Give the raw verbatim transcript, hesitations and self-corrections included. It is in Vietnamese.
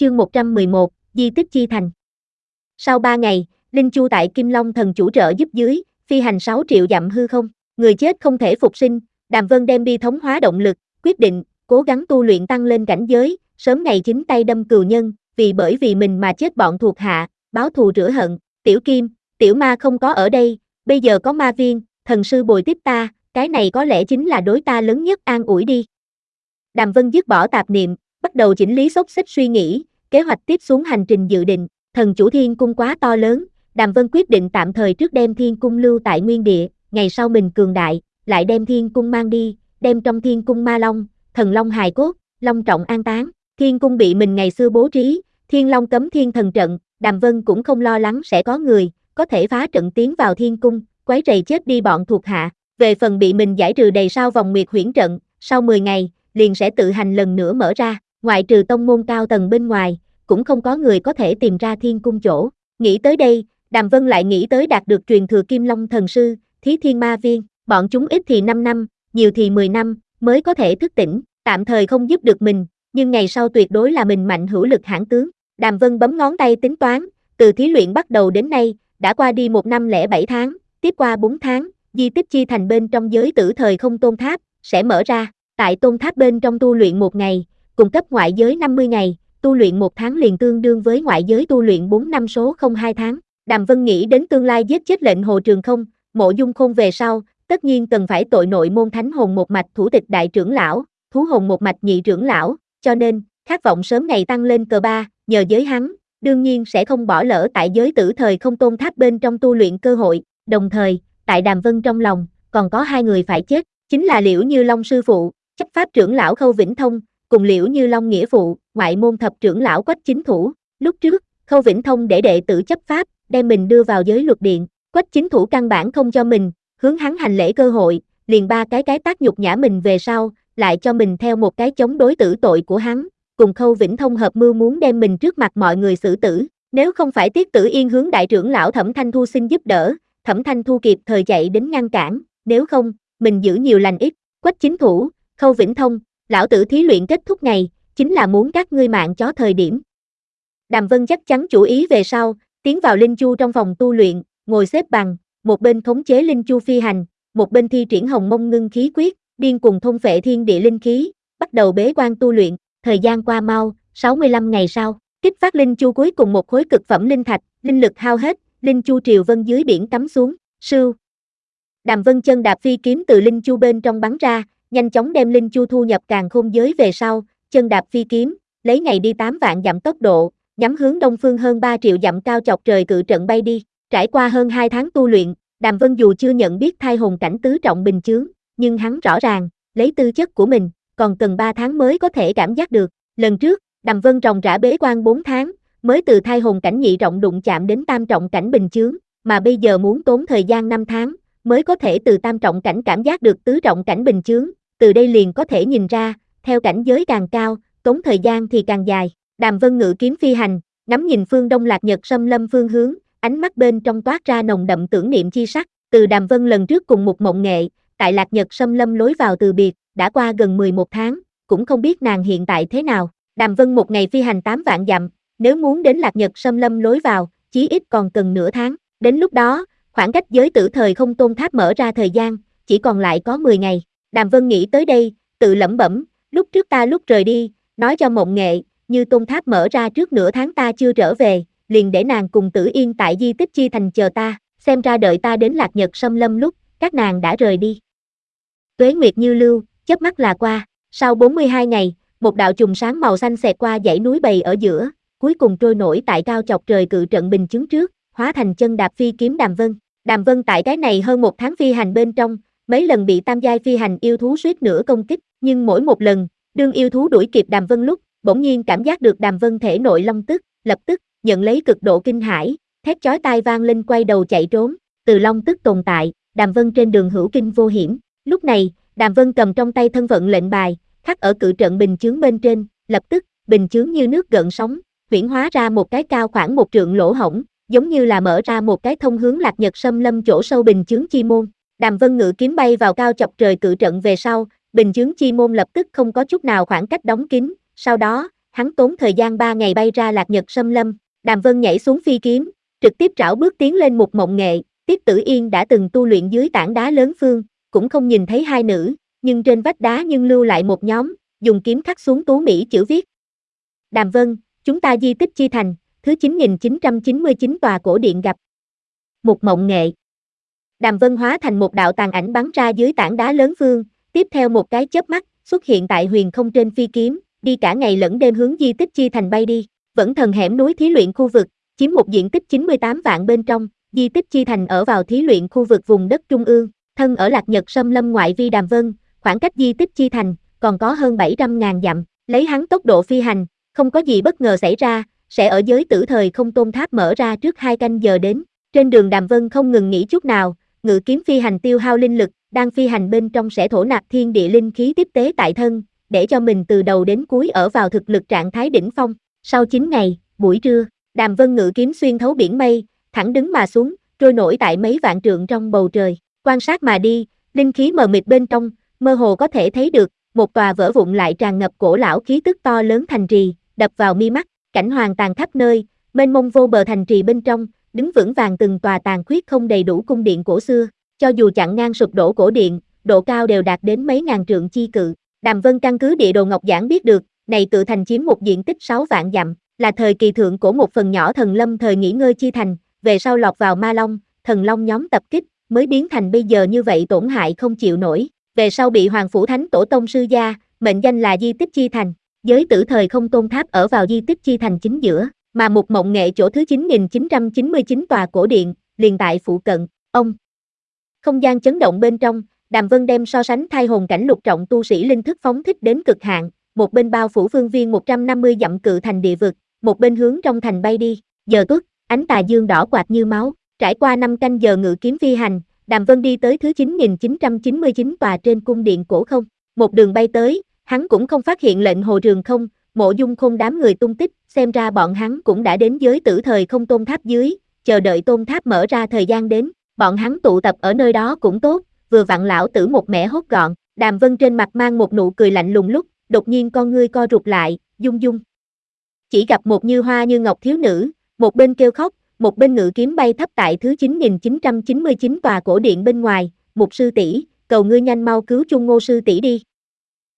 Chương một trăm mười một, Di tích chi thành. Sau ba ngày, Linh Chu tại Kim Long Thần chủ trợ giúp dưới, phi hành sáu triệu dặm hư không, người chết không thể phục sinh, Đàm Vân đem bi thống hóa động lực, quyết định, cố gắng tu luyện tăng lên cảnh giới, sớm ngày chính tay đâm cừu nhân, vì bởi vì mình mà chết bọn thuộc hạ, báo thù rửa hận, Tiểu Kim, Tiểu Ma không có ở đây, bây giờ có ma viên, thần sư bồi tiếp ta, cái này có lẽ chính là đối ta lớn nhất an ủi đi. Đàm Vân dứt bỏ tạp niệm, bắt đầu chỉnh lý xốc xích suy nghĩ, kế hoạch tiếp xuống hành trình dự định, thần chủ thiên cung quá to lớn, Đàm Vân quyết định tạm thời trước đem thiên cung lưu tại nguyên địa, ngày sau mình cường đại, lại đem thiên cung mang đi, đem trong thiên cung ma long, thần long hài cốt, long trọng an táng, thiên cung bị mình ngày xưa bố trí, thiên long cấm thiên thần trận, Đàm Vân cũng không lo lắng sẽ có người, có thể phá trận tiến vào thiên cung, quấy rầy chết đi bọn thuộc hạ, về phần bị mình giải trừ đầy sao vòng nguyệt huyễn trận, sau mười ngày, liền sẽ tự hành lần nữa mở ra, ngoại trừ tông môn cao tầng bên ngoài, cũng không có người có thể tìm ra thiên cung chỗ. Nghĩ tới đây, Đàm Vân lại nghĩ tới đạt được truyền thừa Kim Long thần sư, Thí Thiên Ma Viên, bọn chúng ít thì năm năm, nhiều thì mười năm, mới có thể thức tỉnh, tạm thời không giúp được mình, nhưng ngày sau tuyệt đối là mình mạnh hữu lực hãn tướng. Đàm Vân bấm ngón tay tính toán, từ thí luyện bắt đầu đến nay, đã qua đi một năm lẻ bảy tháng, tiếp qua bốn tháng, di tích chi thành bên trong giới tử thời không tôn tháp, sẽ mở ra, tại tôn tháp bên trong tu luyện một ngày, cung cấp ngoại giới năm mươi ngày, tu luyện một tháng liền tương đương với ngoại giới tu luyện bốn năm số không hai tháng. Đàm Vân nghĩ đến tương lai giết chết lệnh Hồ Trường Không, Mộ Dung Khôn về sau, tất nhiên cần phải tội nội môn thánh hồn một mạch thủ tịch đại trưởng lão, thú hồn một mạch nhị trưởng lão, cho nên, khát vọng sớm ngày tăng lên cờ ba, nhờ giới hắn, đương nhiên sẽ không bỏ lỡ tại giới tử thời không tôn tháp bên trong tu luyện cơ hội, đồng thời, tại Đàm Vân trong lòng, còn có hai người phải chết, chính là Liễu Như Long sư phụ, chấp pháp trưởng lão Khâu Vĩnh Thông, cùng Liễu Như Long nghĩa phụ, ngoại môn thập trưởng lão Quách Chính Thủ. Lúc trước, Khâu Vĩnh Thông để đệ tử chấp pháp, đem mình đưa vào giới luật điện, Quách Chính Thủ căn bản không cho mình, hướng hắn hành lễ cơ hội, liền ba cái cái tác nhục nhã mình về sau, lại cho mình theo một cái chống đối tử tội của hắn, cùng Khâu Vĩnh Thông hợp mưu muốn đem mình trước mặt mọi người xử tử. Nếu không phải Tiết Tử Yên hướng đại trưởng lão Thẩm Thanh Thu xin giúp đỡ, Thẩm Thanh Thu kịp thời chạy đến ngăn cản, nếu không, mình giữ nhiều lành ít. Quách Chính Thủ, Khâu Vĩnh Thông, lão tử thí luyện kết thúc ngày, chính là muốn các ngươi mạng chó thời điểm. Đàm Vân chắc chắn chủ ý về sau, tiến vào Linh Chu trong phòng tu luyện, ngồi xếp bằng, một bên khống chế Linh Chu phi hành, một bên thi triển Hồng Mông Ngưng Khí Quyết, điên cùng thôn phệ thiên địa linh khí, bắt đầu bế quan tu luyện. Thời gian qua mau, sáu mươi lăm ngày sau, kích phát Linh Chu cuối cùng một khối cực phẩm linh thạch, linh lực hao hết, Linh Chu triều vân dưới biển cắm xuống, sưu. Đàm Vân chân đạp phi kiếm từ Linh Chu bên trong bắn ra, nhanh chóng đem Linh Chu thu nhập càn khôn giới về sau, chân đạp phi kiếm, lấy ngày đi tám vạn dặm tốc độ, nhắm hướng đông phương hơn ba triệu dặm cao chọc trời cự trận bay đi. Trải qua hơn hai tháng tu luyện, Đàm Vân dù chưa nhận biết thai hồn cảnh tứ trọng bình chướng, nhưng hắn rõ ràng, lấy tư chất của mình, còn cần ba tháng mới có thể cảm giác được. Lần trước, Đàm Vân ròng rã bế quan bốn tháng, mới từ thai hồn cảnh nhị trọng đụng chạm đến tam trọng cảnh bình chướng, mà bây giờ muốn tốn thời gian năm tháng, mới có thể từ tam trọng cảnh cảm giác được tứ trọng cảnh bình chướng. Từ đây liền có thể nhìn ra, theo cảnh giới càng cao, tốn thời gian thì càng dài. Đàm Vân ngự kiếm phi hành, ngắm nhìn phương đông Lạc Nhật xâm lâm phương hướng, ánh mắt bên trong toát ra nồng đậm tưởng niệm chi sắc. Từ Đàm Vân lần trước cùng một mộng nghệ, tại Lạc Nhật xâm lâm lối vào từ biệt, đã qua gần mười một tháng, cũng không biết nàng hiện tại thế nào. Đàm Vân một ngày phi hành tám vạn dặm, nếu muốn đến Lạc Nhật xâm lâm lối vào, chí ít còn cần nửa tháng. Đến lúc đó, khoảng cách giới tử thời không tôn tháp mở ra thời gian, chỉ còn lại có mười ngày. Đàm Vân nghĩ tới đây, tự lẩm bẩm, lúc trước ta lúc rời đi, nói cho mộng nghệ, như tôn tháp mở ra trước nửa tháng ta chưa trở về, liền để nàng cùng Tử Yên tại di tích chi thành chờ ta, xem ra đợi ta đến Lạc Nhật xâm lâm lúc, các nàng đã rời đi. Tuế nguyệt như lưu, chớp mắt là qua, sau bốn mươi hai ngày, một đạo chùm sáng màu xanh xẹt qua dãy núi bầy ở giữa, cuối cùng trôi nổi tại cao chọc trời cự trận bình chứng trước, hóa thành chân đạp phi kiếm Đàm Vân. Đàm Vân tại cái này hơn một tháng phi hành bên trong, mấy lần bị tam giai phi hành yêu thú suýt nữa công kích, nhưng mỗi một lần, đương yêu thú đuổi kịp Đàm Vân lúc, bỗng nhiên cảm giác được Đàm Vân thể nội long tức, lập tức, nhận lấy cực độ kinh hãi, thét chói tai vang lên quay đầu chạy trốn. Từ long tức tồn tại, Đàm Vân trên đường hữu kinh vô hiểm. Lúc này, Đàm Vân cầm trong tay thân phận lệnh bài, khắc ở cự trận bình chướng bên trên, lập tức, bình chướng như nước gợn sóng, huyễn hóa ra một cái cao khoảng một trượng lỗ hổng, giống như là mở ra một cái thông hướng Lạc Nhật xâm lâm chỗ sâu bình chướng chi môn. Đàm Vân ngự kiếm bay vào cao chọc trời cự trận về sau, bình chướng chi môn lập tức không có chút nào khoảng cách đóng kín, sau đó, hắn tốn thời gian ba ngày bay ra Lạc Nhật Sâm Lâm. Đàm Vân nhảy xuống phi kiếm, trực tiếp trảo bước tiến lên Mục Mộng Nghệ. Tiết Tử Yên đã từng tu luyện dưới tảng đá lớn phương, cũng không nhìn thấy hai nữ, nhưng trên vách đá nhưng lưu lại một nhóm, dùng kiếm khắc xuống tú mỹ chữ viết. Đàm Vân, chúng ta di tích chi thành, thứ chín nghìn chín trăm chín mươi chín tòa cổ điện gặp. Mục Mộng Nghệ. Đàm Vân hóa thành một đạo tàn ảnh bắn ra dưới tảng đá lớn phương, tiếp theo một cái chớp mắt, xuất hiện tại huyền không trên phi kiếm, đi cả ngày lẫn đêm hướng di tích chi thành bay đi. Vẫn thần hẻm núi thí luyện khu vực, chiếm một diện tích chín mươi tám vạn bên trong, di tích chi thành ở vào thí luyện khu vực vùng đất trung ương, thân ở Lạc Nhật Sâm Lâm ngoại vi Đàm Vân, khoảng cách di tích chi thành còn có hơn bảy trăm ngàn dặm, lấy hắn tốc độ phi hành, không có gì bất ngờ xảy ra, sẽ ở giới tử thời không tôn tháp mở ra trước hai canh giờ đến. Trên đường Đàm Vân không ngừng nghỉ chút nào, ngự kiếm phi hành tiêu hao linh lực, đang phi hành bên trong sẽ thổ nạp thiên địa linh khí tiếp tế tại thân, để cho mình từ đầu đến cuối ở vào thực lực trạng thái đỉnh phong. Sau chín ngày, buổi trưa, Đàm Vân ngự kiếm xuyên thấu biển mây, thẳng đứng mà xuống, trôi nổi tại mấy vạn trượng trong bầu trời. Quan sát mà đi, linh khí mờ mịt bên trong, mơ hồ có thể thấy được, một tòa vỡ vụn lại tràn ngập cổ lão khí tức to lớn thành trì, đập vào mi mắt, cảnh hoàng tàn khắp nơi, mênh mông vô bờ thành trì bên trong, đứng vững vàng từng tòa tàn khuyết không đầy đủ cung điện cổ xưa, cho dù chặn ngang sụp đổ cổ điện, độ cao đều đạt đến mấy ngàn trượng chi cự. Đàm Vân căn cứ địa đồ ngọc giản biết được, này cự thành chiếm một diện tích sáu vạn dặm, là thời kỳ thượng của một phần nhỏ thần lâm thời nghỉ ngơi chi thành, về sau lọt vào ma long, thần long nhóm tập kích, mới biến thành bây giờ như vậy tổn hại không chịu nổi. Về sau bị Hoàng Phủ Thánh Tổ Tông sư gia, mệnh danh là di tích chi thành, giới tử thời không tôn tháp ở vào di tích chi thành chính giữa, mà Mục Mộng Nghệ chỗ thứ chín nghìn chín trăm chín mươi chín tòa cổ điện, liền tại phụ cận. Ông không gian chấn động bên trong, Đàm Vân đem so sánh thai hồn cảnh lục trọng tu sĩ linh thức phóng thích đến cực hạn, một bên bao phủ phương viên một trăm năm mươi dặm cự thành địa vực, một bên hướng trong thành bay đi. Giờ tuất, ánh tà dương đỏ quạt như máu, trải qua năm canh giờ ngự kiếm phi hành, Đàm Vân đi tới thứ chín nghìn chín trăm chín mươi chín tòa trên cung điện cổ không. Một đường bay tới, hắn cũng không phát hiện lệnh hồ trường không, Mộ Dung Khôn đám người tung tích, xem ra bọn hắn cũng đã đến giới tử thời không tôn tháp dưới, chờ đợi tôn tháp mở ra thời gian đến, bọn hắn tụ tập ở nơi đó cũng tốt, vừa vặn lão tử một mẻ hốt gọn. Đàm Vân trên mặt mang một nụ cười lạnh lùng lúc, đột nhiên con ngươi co rụt lại, dung dung. Chỉ gặp một như hoa như ngọc thiếu nữ, một bên kêu khóc, một bên ngự kiếm bay thấp tại thứ chín nghìn chín trăm chín mươi chín tòa cổ điện bên ngoài. Mục sư tỷ, cầu ngươi nhanh mau cứu Trung Ngô sư tỷ đi.